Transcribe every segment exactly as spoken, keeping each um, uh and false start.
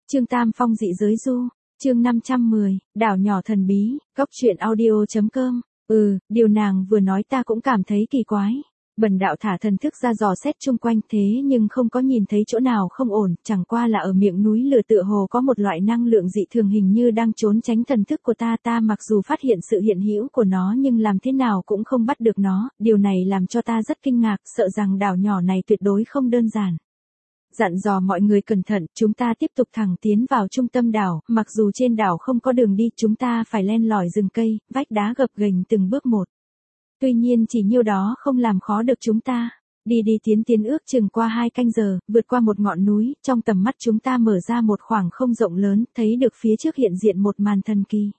Trương Tam Phong dị giới du, chương năm trăm mười, đảo nhỏ thần bí, góc truyện audio.com. Ừ, điều nàng vừa nói ta cũng cảm thấy kỳ quái. Bần đạo thả thần thức ra dò xét chung quanh thế nhưng không có nhìn thấy chỗ nào không ổn, chẳng qua là ở miệng núi lửa tựa hồ có một loại năng lượng dị thường hình như đang trốn tránh thần thức của ta. Ta mặc dù phát hiện sự hiện hữu của nó nhưng làm thế nào cũng không bắt được nó, điều này làm cho ta rất kinh ngạc, sợ rằng đảo nhỏ này tuyệt đối không đơn giản. Dặn dò mọi người cẩn thận, chúng ta tiếp tục thẳng tiến vào trung tâm đảo, mặc dù trên đảo không có đường đi, chúng ta phải len lỏi rừng cây, vách đá gập ghềnh từng bước một. Tuy nhiên chỉ nhiêu đó không làm khó được chúng ta. Đi đi tiến tiến ước chừng qua hai canh giờ, vượt qua một ngọn núi, trong tầm mắt chúng ta mở ra một khoảng không rộng lớn, thấy được phía trước hiện diện một màn thần kỳ.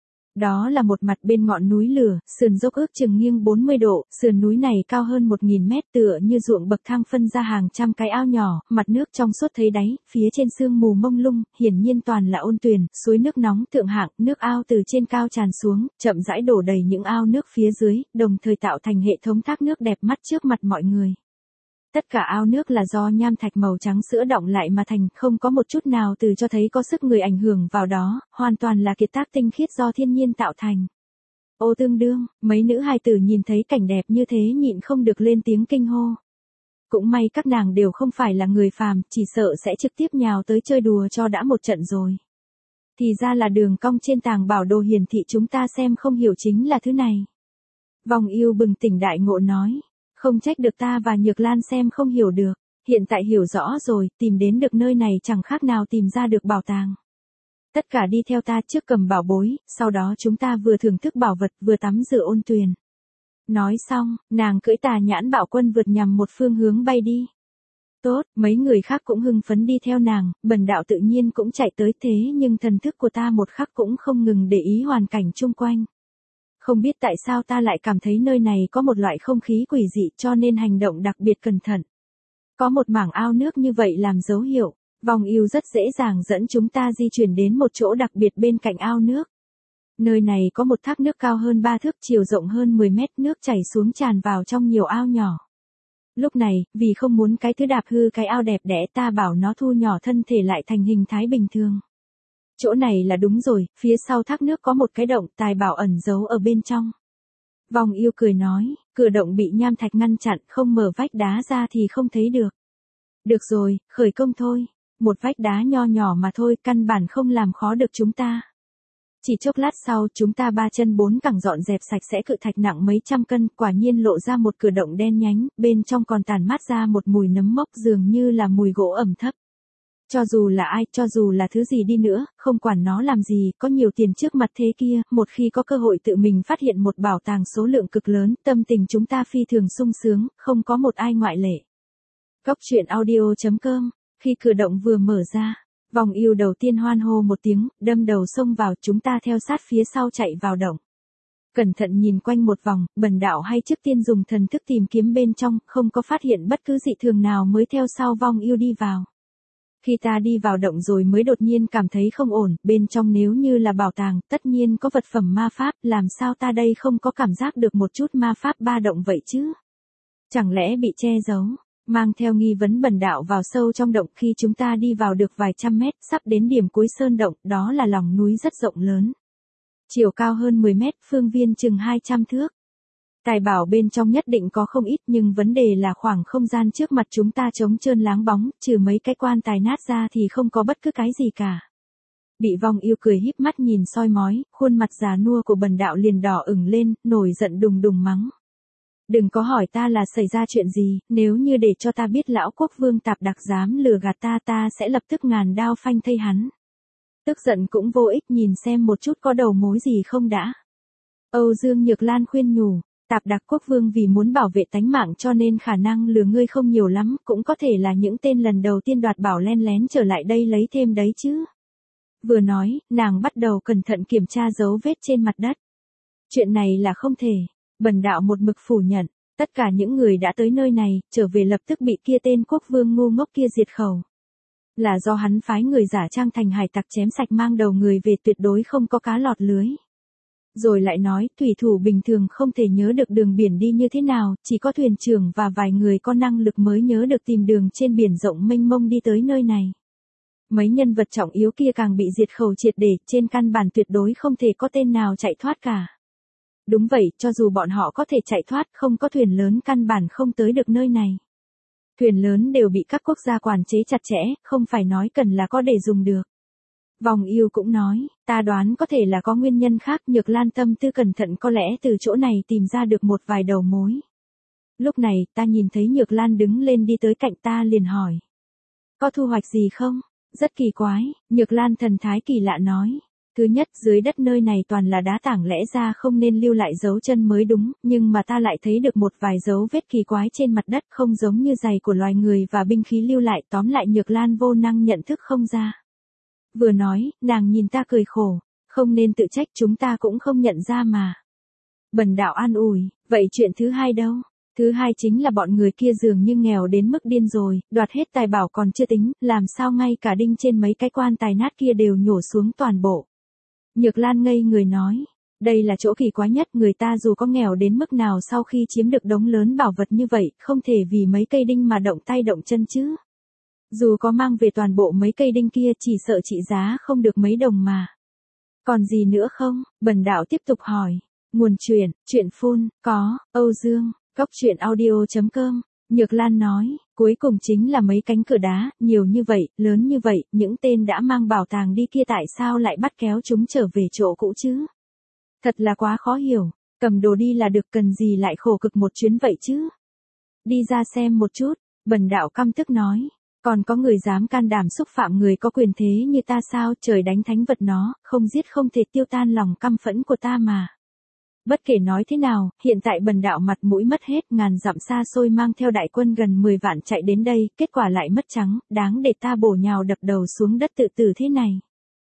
Đó là một mặt bên ngọn núi lửa, sườn dốc ước chừng nghiêng bốn mươi độ, sườn núi này cao hơn một nghìn mét tựa như ruộng bậc thang phân ra hàng trăm cái ao nhỏ, mặt nước trong suốt thấy đáy, phía trên sương mù mông lung, hiển nhiên toàn là ôn tuyền, suối nước nóng thượng hạng, nước ao từ trên cao tràn xuống, chậm rãi đổ đầy những ao nước phía dưới, đồng thời tạo thành hệ thống thác nước đẹp mắt trước mặt mọi người. Tất cả ao nước là do nham thạch màu trắng sữa đọng lại mà thành, không có một chút nào từ cho thấy có sức người ảnh hưởng vào đó, hoàn toàn là kiệt tác tinh khiết do thiên nhiên tạo thành. Ô tương đương, mấy nữ hài tử nhìn thấy cảnh đẹp như thế nhịn không được lên tiếng kinh hô. Cũng may các nàng đều không phải là người phàm, chỉ sợ sẽ trực tiếp nhào tới chơi đùa cho đã một trận rồi. Thì ra là đường cong trên tàng bảo đồ hiển thị chúng ta xem không hiểu chính là thứ này. Vòng yêu bừng tỉnh đại ngộ nói. Không trách được ta và Nhược Lan xem không hiểu được, hiện tại hiểu rõ rồi, tìm đến được nơi này chẳng khác nào tìm ra được bảo tàng. Tất cả đi theo ta, trước cầm bảo bối, sau đó chúng ta vừa thưởng thức bảo vật vừa tắm rửa ôn tuyền. Nói xong, nàng cưỡi Tà Nhãn Bạo Quân vượt nhằm một phương hướng bay đi. Tốt, mấy người khác cũng hưng phấn đi theo nàng, bần đạo tự nhiên cũng chạy tới, thế nhưng thần thức của ta một khắc cũng không ngừng để ý hoàn cảnh chung quanh. Không biết tại sao ta lại cảm thấy nơi này có một loại không khí quỷ dị cho nên hành động đặc biệt cẩn thận. Có một mảng ao nước như vậy làm dấu hiệu, vòng yêu rất dễ dàng dẫn chúng ta di chuyển đến một chỗ đặc biệt bên cạnh ao nước. Nơi này có một thác nước cao hơn ba thước, chiều rộng hơn mười mét, nước chảy xuống tràn vào trong nhiều ao nhỏ. Lúc này, vì không muốn cái thứ đạp hư cái ao đẹp đẽ, ta bảo nó thu nhỏ thân thể lại thành hình thái bình thường. Chỗ này là đúng rồi, phía sau thác nước có một cái động, tài bảo ẩn giấu ở bên trong. Vòng yêu cười nói, cửa động bị nham thạch ngăn chặn, không mở vách đá ra thì không thấy được. Được rồi, khởi công thôi, một vách đá nho nhỏ mà thôi, căn bản không làm khó được chúng ta. Chỉ chốc lát sau, chúng ta ba chân bốn cẳng dọn dẹp sạch sẽ cự thạch nặng mấy trăm cân, quả nhiên lộ ra một cửa động đen nhánh, bên trong còn tản mát ra một mùi nấm mốc dường như là mùi gỗ ẩm thấp. Cho dù là ai, cho dù là thứ gì đi nữa, không quản nó làm gì, có nhiều tiền trước mặt thế kia, một khi có cơ hội tự mình phát hiện một bảo tàng số lượng cực lớn, tâm tình chúng ta phi thường sung sướng, không có một ai ngoại lệ. Góc truyện audio.com, khi cửa động vừa mở ra, vòng yêu đầu tiên hoan hô một tiếng, đâm đầu xông vào, chúng ta theo sát phía sau chạy vào động. Cẩn thận nhìn quanh một vòng, bần đạo hay trước tiên dùng thần thức tìm kiếm bên trong, không có phát hiện bất cứ dị thường nào mới theo sau vong yêu đi vào. Khi ta đi vào động rồi mới đột nhiên cảm thấy không ổn, bên trong nếu như là bảo tàng, tất nhiên có vật phẩm ma pháp, làm sao ta đây không có cảm giác được một chút ma pháp ba động vậy chứ? Chẳng lẽ bị che giấu? Mang theo nghi vấn bần đạo vào sâu trong động, khi chúng ta đi vào được vài trăm mét, sắp đến điểm cuối sơn động, đó là lòng núi rất rộng lớn. Chiều cao hơn mười mét, phương viên chừng hai trăm thước. Tài bảo bên trong nhất định có không ít, nhưng vấn đề là khoảng không gian trước mặt chúng ta trống trơn láng bóng, trừ mấy cái quan tài nát ra thì không có bất cứ cái gì cả. Bị vong yêu cười híp mắt nhìn soi mói, khuôn mặt già nua của bần đạo liền đỏ ửng lên, nổi giận đùng đùng mắng. Đừng có hỏi ta là xảy ra chuyện gì, nếu như để cho ta biết lão quốc vương Tạp Đặc dám lừa gạt ta, ta sẽ lập tức ngàn đao phanh thây hắn. Tức giận cũng vô ích, nhìn xem một chút có đầu mối gì không đã. Âu Dương Nhược Lan khuyên nhủ. Tạp Đặc quốc vương vì muốn bảo vệ tánh mạng cho nên khả năng lừa ngươi không nhiều lắm, cũng có thể là những tên lần đầu tiên đoạt bảo len lén trở lại đây lấy thêm đấy chứ. Vừa nói, nàng bắt đầu cẩn thận kiểm tra dấu vết trên mặt đất. Chuyện này là không thể, bần đạo một mực phủ nhận, tất cả những người đã tới nơi này, trở về lập tức bị kia tên quốc vương ngu ngốc kia diệt khẩu. Là do hắn phái người giả trang thành hải tặc chém sạch mang đầu người về, tuyệt đối không có cá lọt lưới. Rồi lại nói, thủy thủ bình thường không thể nhớ được đường biển đi như thế nào, chỉ có thuyền trưởng và vài người có năng lực mới nhớ được tìm đường trên biển rộng mênh mông đi tới nơi này. Mấy nhân vật trọng yếu kia càng bị diệt khẩu triệt để, trên căn bản tuyệt đối không thể có tên nào chạy thoát cả. Đúng vậy, cho dù bọn họ có thể chạy thoát, không có thuyền lớn căn bản không tới được nơi này. Thuyền lớn đều bị các quốc gia quản chế chặt chẽ, không phải nói cần là có để dùng được. Vòng yêu cũng nói, ta đoán có thể là có nguyên nhân khác, Nhược Lan tâm tư cẩn thận có lẽ từ chỗ này tìm ra được một vài đầu mối. Lúc này, ta nhìn thấy Nhược Lan đứng lên đi tới cạnh ta liền hỏi. Có thu hoạch gì không? Rất kỳ quái, Nhược Lan thần thái kỳ lạ nói. Thứ nhất, dưới đất nơi này toàn là đá tảng, lẽ ra không nên lưu lại dấu chân mới đúng, nhưng mà ta lại thấy được một vài dấu vết kỳ quái trên mặt đất, không giống như giày của loài người và binh khí lưu lại, tóm lại Nhược Lan vô năng nhận thức không ra. Vừa nói, nàng nhìn ta cười khổ, không nên tự trách, chúng ta cũng không nhận ra mà. Bần đạo an ủi, vậy chuyện thứ hai đâu? Thứ hai chính là bọn người kia dường như nghèo đến mức điên rồi, đoạt hết tài bảo còn chưa tính, làm sao ngay cả đinh trên mấy cái quan tài nát kia đều nhổ xuống toàn bộ. Nhược Lan ngây người nói, đây là chỗ kỳ quái nhất, người ta dù có nghèo đến mức nào sau khi chiếm được đống lớn bảo vật như vậy, không thể vì mấy cây đinh mà động tay động chân chứ. Dù có mang về toàn bộ mấy cây đinh kia chỉ sợ trị giá không được mấy đồng mà. Còn gì nữa không? Bần đạo tiếp tục hỏi. Nguồn truyện, truyện phun, có, Âu Dương, góc truyện audio chấm com. Nhược Lan nói, cuối cùng chính là mấy cánh cửa đá, nhiều như vậy, lớn như vậy, những tên đã mang bảo tàng đi kia tại sao lại bắt kéo chúng trở về chỗ cũ chứ? Thật là quá khó hiểu, cầm đồ đi là được, cần gì lại khổ cực một chuyến vậy chứ? Đi ra xem một chút, bần đạo căm tức nói. Còn có người dám can đảm xúc phạm người có quyền thế như ta sao, trời đánh thánh vật nó, không giết không thể tiêu tan lòng căm phẫn của ta mà. Bất kể nói thế nào, hiện tại bần đạo mặt mũi mất hết, ngàn dặm xa xôi mang theo đại quân gần mười vạn chạy đến đây, kết quả lại mất trắng, đáng để ta bổ nhào đập đầu xuống đất tự tử thế này.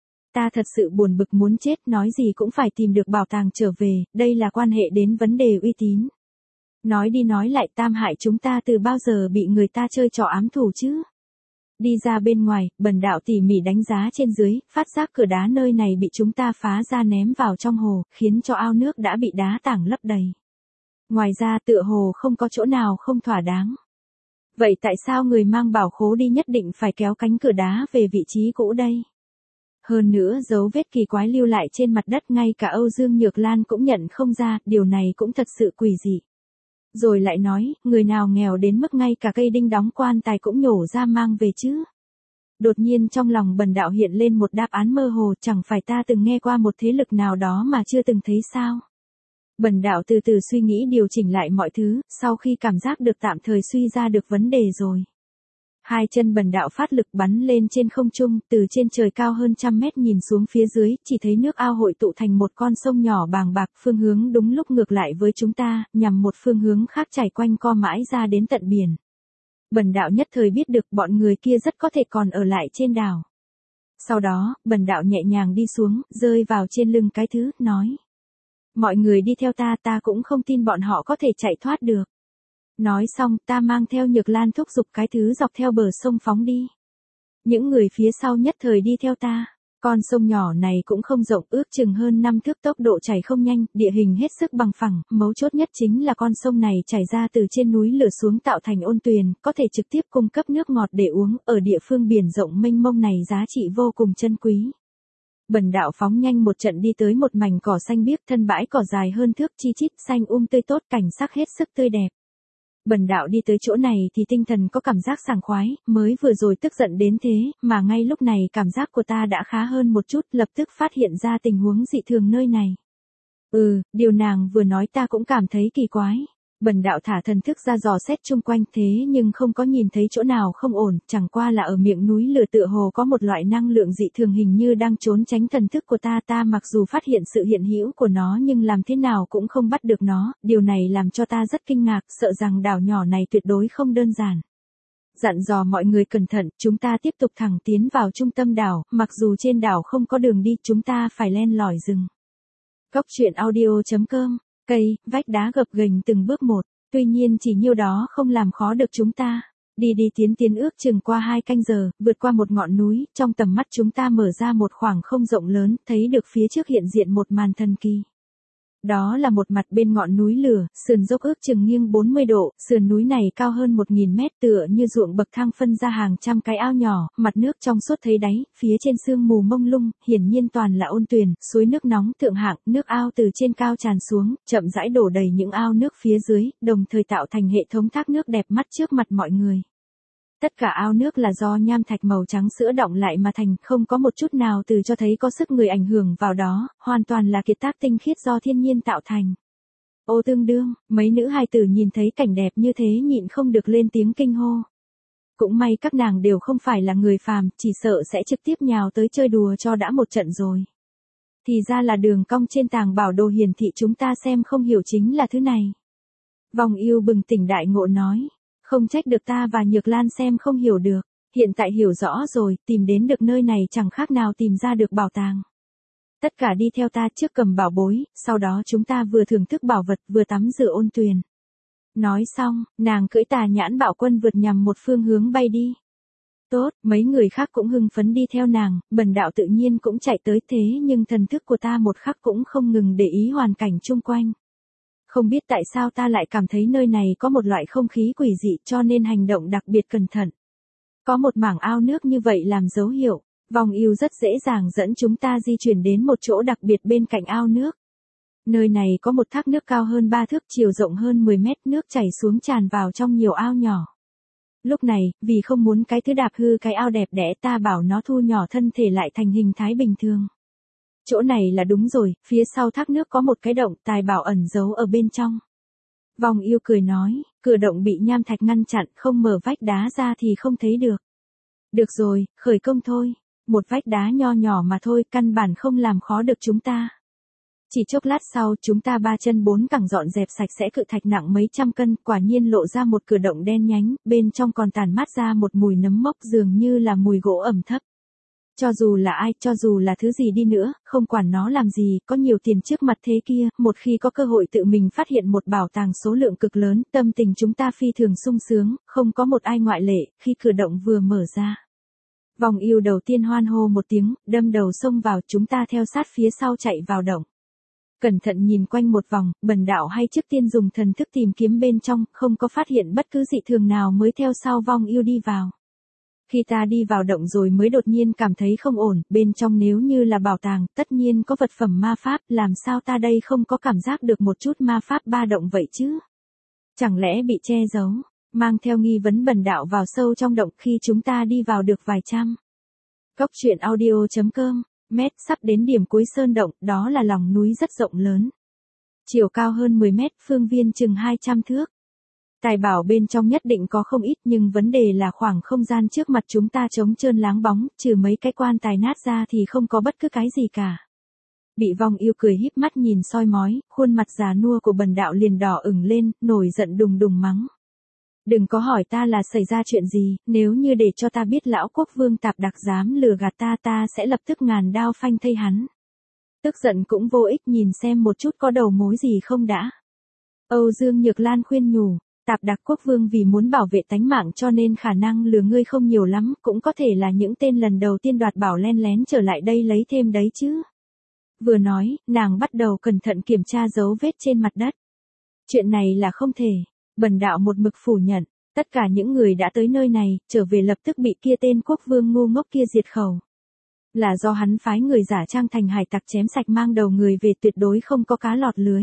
Ta thật sự buồn bực muốn chết, nói gì cũng phải tìm được bảo tàng trở về, đây là quan hệ đến vấn đề uy tín. Nói đi nói lại, Tam Hải chúng ta từ bao giờ bị người ta chơi trò ám thủ chứ? Đi ra bên ngoài, bần đạo tỉ mỉ đánh giá trên dưới, phát giác cửa đá nơi này bị chúng ta phá ra ném vào trong hồ, khiến cho ao nước đã bị đá tảng lấp đầy. Ngoài ra tựa hồ không có chỗ nào không thỏa đáng. Vậy tại sao người mang bảo khố đi nhất định phải kéo cánh cửa đá về vị trí cũ đây? Hơn nữa dấu vết kỳ quái lưu lại trên mặt đất ngay cả Âu Dương Nhược Lan cũng nhận không ra, điều này cũng thật sự quỷ dị. Rồi lại nói, người nào nghèo đến mức ngay cả cây đinh đóng quan tài cũng nhổ ra mang về chứ? Đột nhiên trong lòng bần đạo hiện lên một đáp án mơ hồ, chẳng phải ta từng nghe qua một thế lực nào đó mà chưa từng thấy sao? Bần đạo từ từ suy nghĩ điều chỉnh lại mọi thứ, sau khi cảm giác được tạm thời suy ra được vấn đề rồi. Hai chân bần đạo phát lực bắn lên trên không trung, từ trên trời cao hơn trăm mét nhìn xuống phía dưới, chỉ thấy nước ao hội tụ thành một con sông nhỏ bàng bạc, phương hướng đúng lúc ngược lại với chúng ta, nhằm một phương hướng khác chảy quanh co mãi ra đến tận biển. Bần đạo nhất thời biết được bọn người kia rất có thể còn ở lại trên đảo. Sau đó, bần đạo nhẹ nhàng đi xuống, rơi vào trên lưng cái thứ, nói. Mọi người đi theo ta, ta cũng không tin bọn họ có thể chạy thoát được. Nói xong, ta mang theo Nhược Lan thúc giục cái thứ dọc theo bờ sông phóng đi. Những người phía sau nhất thời đi theo ta. Con sông nhỏ này cũng không rộng, ước chừng hơn năm thước, tốc độ chảy không nhanh, địa hình hết sức bằng phẳng, mấu chốt nhất chính là con sông này chảy ra từ trên núi lửa xuống tạo thành ôn tuyền, có thể trực tiếp cung cấp nước ngọt để uống, ở địa phương biển rộng mênh mông này giá trị vô cùng chân quý. Bần đạo phóng nhanh một trận đi tới một mảnh cỏ xanh biếc, thân bãi cỏ dài hơn thước, chi chít xanh um tươi tốt, cảnh sắc hết sức tươi đẹp. Bần đạo đi tới chỗ này thì tinh thần có cảm giác sảng khoái, mới vừa rồi tức giận đến thế, mà ngay lúc này cảm giác của ta đã khá hơn một chút, lập tức phát hiện ra tình huống dị thường nơi này. Ừ, điều nàng vừa nói ta cũng cảm thấy kỳ quái. Bần đạo thả thần thức ra dò xét chung quanh thế nhưng không có nhìn thấy chỗ nào không ổn, chẳng qua là ở miệng núi lửa tựa hồ có một loại năng lượng dị thường hình như đang trốn tránh thần thức của ta. Ta mặc dù phát hiện sự hiện hữu của nó nhưng làm thế nào cũng không bắt được nó, điều này làm cho ta rất kinh ngạc, sợ rằng đảo nhỏ này tuyệt đối không đơn giản. Dặn dò mọi người cẩn thận, chúng ta tiếp tục thẳng tiến vào trung tâm đảo, mặc dù trên đảo không có đường đi, chúng ta phải len lỏi rừng. Góc truyện audio chấm com. Cây, vách đá gập ghềnh từng bước một, tuy nhiên chỉ nhiêu đó không làm khó được chúng ta. Đi đi tiến tiến ước chừng qua hai canh giờ, vượt qua một ngọn núi, trong tầm mắt chúng ta mở ra một khoảng không rộng lớn, thấy được phía trước hiện diện một màn thần kỳ. Đó là một mặt bên ngọn núi lửa, sườn dốc ước chừng nghiêng bốn mươi độ, sườn núi này cao hơn một nghìn mét tựa như ruộng bậc thang phân ra hàng trăm cái ao nhỏ, mặt nước trong suốt thấy đáy, phía trên sương mù mông lung, hiển nhiên toàn là ôn tuyền, suối nước nóng thượng hạng, nước ao từ trên cao tràn xuống, chậm rãi đổ đầy những ao nước phía dưới, đồng thời tạo thành hệ thống thác nước đẹp mắt trước mặt mọi người. Tất cả ao nước là do nham thạch màu trắng sữa đọng lại mà thành, không có một chút nào từ cho thấy có sức người ảnh hưởng vào đó, hoàn toàn là kiệt tác tinh khiết do thiên nhiên tạo thành. Ô tương đương, mấy nữ hài tử nhìn thấy cảnh đẹp như thế nhịn không được lên tiếng kinh hô. Cũng may các nàng đều không phải là người phàm, chỉ sợ sẽ trực tiếp nhào tới chơi đùa cho đã một trận rồi. Thì ra là đường cong trên tàng bảo đồ hiển thị chúng ta xem không hiểu chính là thứ này. Vòng yêu bừng tỉnh đại ngộ nói. Không trách được ta và Nhược Lan xem không hiểu được, hiện tại hiểu rõ rồi, tìm đến được nơi này chẳng khác nào tìm ra được bảo tàng. Tất cả đi theo ta trước cầm bảo bối, sau đó chúng ta vừa thưởng thức bảo vật vừa tắm rửa ôn tuyền. Nói xong, nàng cưỡi Tà Nhãn Bạo Quân vượt nhằm một phương hướng bay đi. Tốt, mấy người khác cũng hưng phấn đi theo nàng, Bần Đạo tự nhiên cũng chạy tới thế nhưng thần thức của ta một khắc cũng không ngừng để ý hoàn cảnh chung quanh. Không biết tại sao ta lại cảm thấy nơi này có một loại không khí quỷ dị cho nên hành động đặc biệt cẩn thận. Có một mảng ao nước như vậy làm dấu hiệu, vòng yêu rất dễ dàng dẫn chúng ta di chuyển đến một chỗ đặc biệt bên cạnh ao nước. Nơi này có một thác nước cao hơn ba thước, chiều rộng hơn mười mét, nước chảy xuống tràn vào trong nhiều ao nhỏ. Lúc này, vì không muốn cái thứ đạp hư cái ao đẹp đẽ, ta bảo nó thu nhỏ thân thể lại thành hình thái bình thường. Chỗ này là đúng rồi, phía sau thác nước có một cái động, Tài bảo ẩn giấu ở bên trong. Vòng yêu cười nói, cửa động bị nham thạch ngăn chặn, không mở vách đá ra thì không thấy được. Được rồi, khởi công thôi. Một vách đá nho nhỏ mà thôi, căn bản không làm khó được chúng ta. Chỉ chốc lát sau, chúng ta ba chân bốn cẳng dọn dẹp sạch sẽ cự thạch nặng mấy trăm cân, quả nhiên lộ ra một cửa động đen nhánh, bên trong còn tản mát ra một mùi nấm mốc dường như là mùi gỗ ẩm thấp. Cho dù là ai, cho dù là thứ gì đi nữa, không quản nó làm gì, có nhiều tiền trước mặt thế kia, một khi có cơ hội tự mình phát hiện một bảo tàng số lượng cực lớn, tâm tình chúng ta phi thường sung sướng, không có một ai ngoại lệ, khi cửa động vừa mở ra. Vòng yêu đầu tiên hoan hô một tiếng, đâm đầu xông vào, chúng ta theo sát phía sau chạy vào động. Cẩn thận nhìn quanh một vòng, Bần Đạo hay trước tiên dùng thần thức tìm kiếm bên trong, không có phát hiện bất cứ dị thường nào mới theo sau vong yêu đi vào. Khi ta đi vào động rồi mới đột nhiên cảm thấy không ổn, bên trong nếu như là bảo tàng, tất nhiên có vật phẩm ma pháp, làm sao ta đây không có cảm giác được một chút ma pháp ba động vậy chứ? Chẳng lẽ bị che giấu? Mang theo nghi vấn Bần Đạo vào sâu trong động khi chúng ta đi vào được vài trăm. Cốc truyện audio chấm com, mét sắp đến điểm cuối sơn động, đó là lòng núi rất rộng lớn. Chiều cao hơn mười mét, phương viên chừng hai trăm thước. Tài bảo bên trong nhất định có không ít nhưng vấn đề là khoảng không gian trước mặt chúng ta trống trơn láng bóng, trừ mấy cái quan tài nát ra thì không có bất cứ cái gì cả. Bị vong yêu cười híp mắt nhìn soi mói, khuôn mặt già nua của Bần Đạo liền đỏ ửng lên, nổi giận đùng đùng mắng. Đừng có hỏi ta là xảy ra chuyện gì, nếu như để cho ta biết lão quốc vương Tạp Đặc dám lừa gạt ta ta sẽ lập tức ngàn đao phanh thây hắn. Tức giận cũng vô ích, nhìn xem một chút có đầu mối gì không đã. Âu Dương Nhược Lan khuyên nhủ. Tạp Đặc quốc vương vì muốn bảo vệ tánh mạng cho nên khả năng lừa ngươi không nhiều lắm, cũng có thể là những tên lần đầu tiên đoạt bảo len lén trở lại đây lấy thêm đấy chứ. Vừa nói, nàng bắt đầu cẩn thận kiểm tra dấu vết trên mặt đất. Chuyện này là không thể. Bần Đạo một mực phủ nhận, tất cả những người đã tới nơi này, trở về lập tức bị kia tên quốc vương ngu ngốc kia diệt khẩu. Là do hắn phái người giả trang thành hải tặc chém sạch mang đầu người về, tuyệt đối không có cá lọt lưới.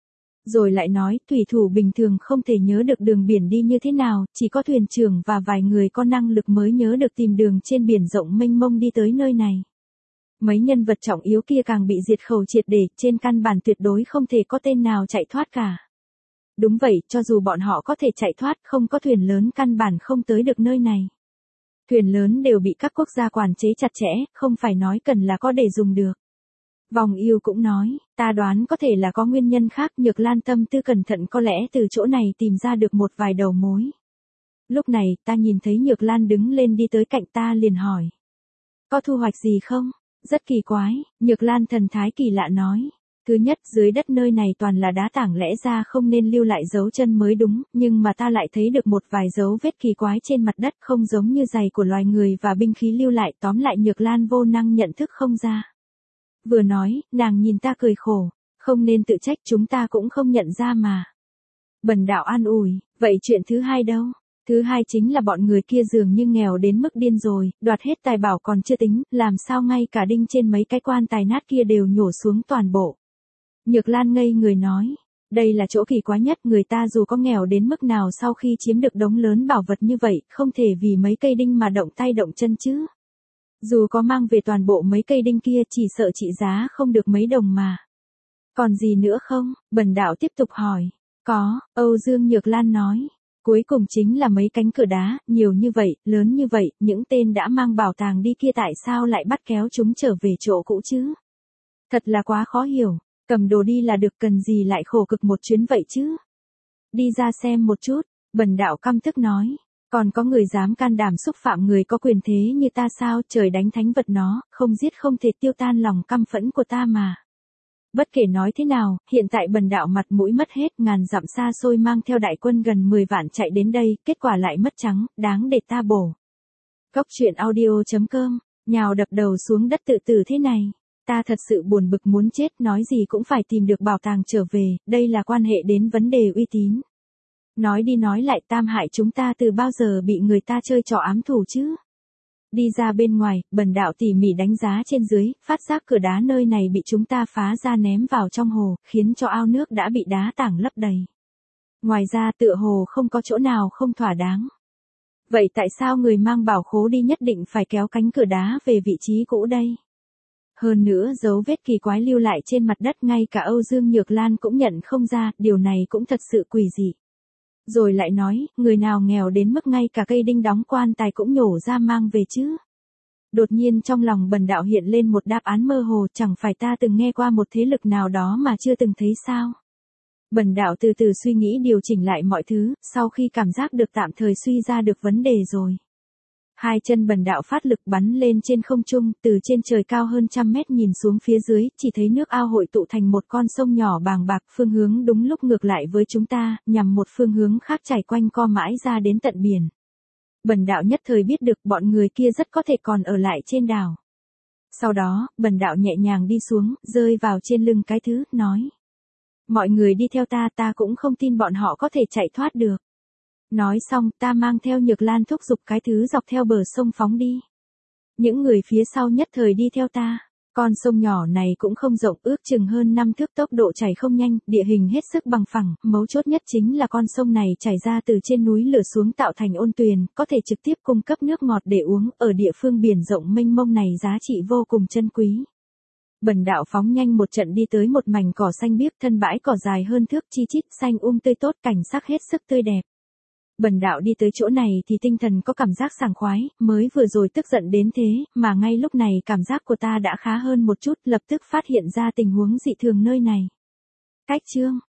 Rồi lại nói, thủy thủ bình thường không thể nhớ được đường biển đi như thế nào, chỉ có thuyền trưởng và vài người có năng lực mới nhớ được tìm đường trên biển rộng mênh mông đi tới nơi này. Mấy nhân vật trọng yếu kia càng bị diệt khẩu triệt để, trên căn bản tuyệt đối không thể có tên nào chạy thoát cả. Đúng vậy, cho dù bọn họ có thể chạy thoát, không có thuyền lớn căn bản không tới được nơi này. Thuyền lớn đều bị các quốc gia quản chế chặt chẽ, không phải nói cần là có để dùng được. Vòng yêu cũng nói, ta đoán có thể là có nguyên nhân khác, Nhược Lan tâm tư cẩn thận có lẽ từ chỗ này tìm ra được một vài đầu mối. Lúc này, ta nhìn thấy Nhược Lan đứng lên đi tới cạnh ta liền hỏi. Có thu hoạch gì không? Rất kỳ quái, Nhược Lan thần thái kỳ lạ nói. Thứ nhất, dưới đất nơi này toàn là đá tảng, lẽ ra không nên lưu lại dấu chân mới đúng, nhưng mà ta lại thấy được một vài dấu vết kỳ quái trên mặt đất, không giống như giày của loài người và binh khí lưu lại, tóm lại Nhược Lan vô năng nhận thức không ra. Vừa nói, nàng nhìn ta cười khổ. Không nên tự trách, chúng ta cũng không nhận ra mà. Bần đạo an ủi, vậy chuyện thứ hai đâu? Thứ hai chính là bọn người kia dường như nghèo đến mức điên rồi, đoạt hết tài bảo còn chưa tính, làm sao ngay cả đinh trên mấy cái quan tài nát kia đều nhổ xuống toàn bộ. Nhược Lan ngây người nói, đây là chỗ kỳ quái nhất, người ta dù có nghèo đến mức nào sau khi chiếm được đống lớn bảo vật như vậy, không thể vì mấy cây đinh mà động tay động chân chứ. Dù có mang về toàn bộ mấy cây đinh kia chỉ sợ trị giá không được mấy đồng mà. Còn gì nữa không? Bần đạo tiếp tục hỏi. Có, Âu Dương Nhược Lan nói. Cuối cùng chính là mấy cánh cửa đá, nhiều như vậy, lớn như vậy, những tên đã mang bảo tàng đi kia tại sao lại bắt kéo chúng trở về chỗ cũ chứ? Thật là quá khó hiểu, cầm đồ đi là được, cần gì lại khổ cực một chuyến vậy chứ? Đi ra xem một chút, bần đạo căm tức nói. Còn có người dám can đảm xúc phạm người có quyền thế như ta sao? Trời đánh thánh vật nó, không giết không thể tiêu tan lòng căm phẫn của ta mà. Bất kể nói thế nào, hiện tại bần đạo mặt mũi mất hết, ngàn dặm xa xôi mang theo đại quân gần mười vạn chạy đến đây, kết quả lại mất trắng, đáng để ta bổ. Góc truyện audio chấm com, nhào đập đầu xuống đất tự tử thế này. Ta thật sự buồn bực muốn chết, nói gì cũng phải tìm được bảo tàng trở về, đây là quan hệ đến vấn đề uy tín. Nói đi nói lại, Tam Hải chúng ta từ bao giờ bị người ta chơi trò ám thủ chứ? Đi ra bên ngoài, bần đạo tỉ mỉ đánh giá trên dưới, phát giác cửa đá nơi này bị chúng ta phá ra ném vào trong hồ, khiến cho ao nước đã bị đá tảng lấp đầy. Ngoài ra tựa hồ không có chỗ nào không thỏa đáng. Vậy tại sao người mang bảo khố đi nhất định phải kéo cánh cửa đá về vị trí cũ đây? Hơn nữa dấu vết kỳ quái lưu lại trên mặt đất ngay cả Âu Dương Nhược Lan cũng nhận không ra, điều này cũng thật sự quỷ dị. Rồi lại nói, người nào nghèo đến mức ngay cả cây đinh đóng quan tài cũng nhổ ra mang về chứ? Đột nhiên trong lòng bần đạo hiện lên một đáp án mơ hồ, chẳng phải ta từng nghe qua một thế lực nào đó mà chưa từng thấy sao? Bần đạo từ từ suy nghĩ điều chỉnh lại mọi thứ, sau khi cảm giác được tạm thời suy ra được vấn đề rồi. Hai chân bần đạo phát lực bắn lên trên không trung, từ trên trời cao hơn trăm mét nhìn xuống phía dưới, chỉ thấy nước ao hội tụ thành một con sông nhỏ bàng bạc, phương hướng đúng lúc ngược lại với chúng ta, nhằm một phương hướng khác chảy quanh co mãi ra đến tận biển. Bần đạo nhất thời biết được bọn người kia rất có thể còn ở lại trên đảo. Sau đó, bần đạo nhẹ nhàng đi xuống, rơi vào trên lưng cái thứ, nói. Mọi người đi theo ta, ta cũng không tin bọn họ có thể chạy thoát được. Nói xong, ta mang theo Nhược Lan thúc giục cái thứ dọc theo bờ sông phóng đi. Những người phía sau nhất thời đi theo ta. Con sông nhỏ này cũng không rộng, ước chừng hơn năm thước, tốc độ chảy không nhanh, địa hình hết sức bằng phẳng, mấu chốt nhất chính là con sông này chảy ra từ trên núi lửa xuống tạo thành ôn tuyền, có thể trực tiếp cung cấp nước ngọt để uống, ở địa phương biển rộng mênh mông này giá trị vô cùng chân quý. Bần đạo phóng nhanh một trận đi tới một mảnh cỏ xanh biếc, thân bãi cỏ dài hơn thước, chi chít xanh um tươi tốt, cảnh sắc hết sức tươi đẹp. Bần đạo đi tới chỗ này thì tinh thần có cảm giác sảng khoái, mới vừa rồi tức giận đến thế, mà ngay lúc này cảm giác của ta đã khá hơn một chút, lập tức phát hiện ra tình huống dị thường nơi này. Cách chương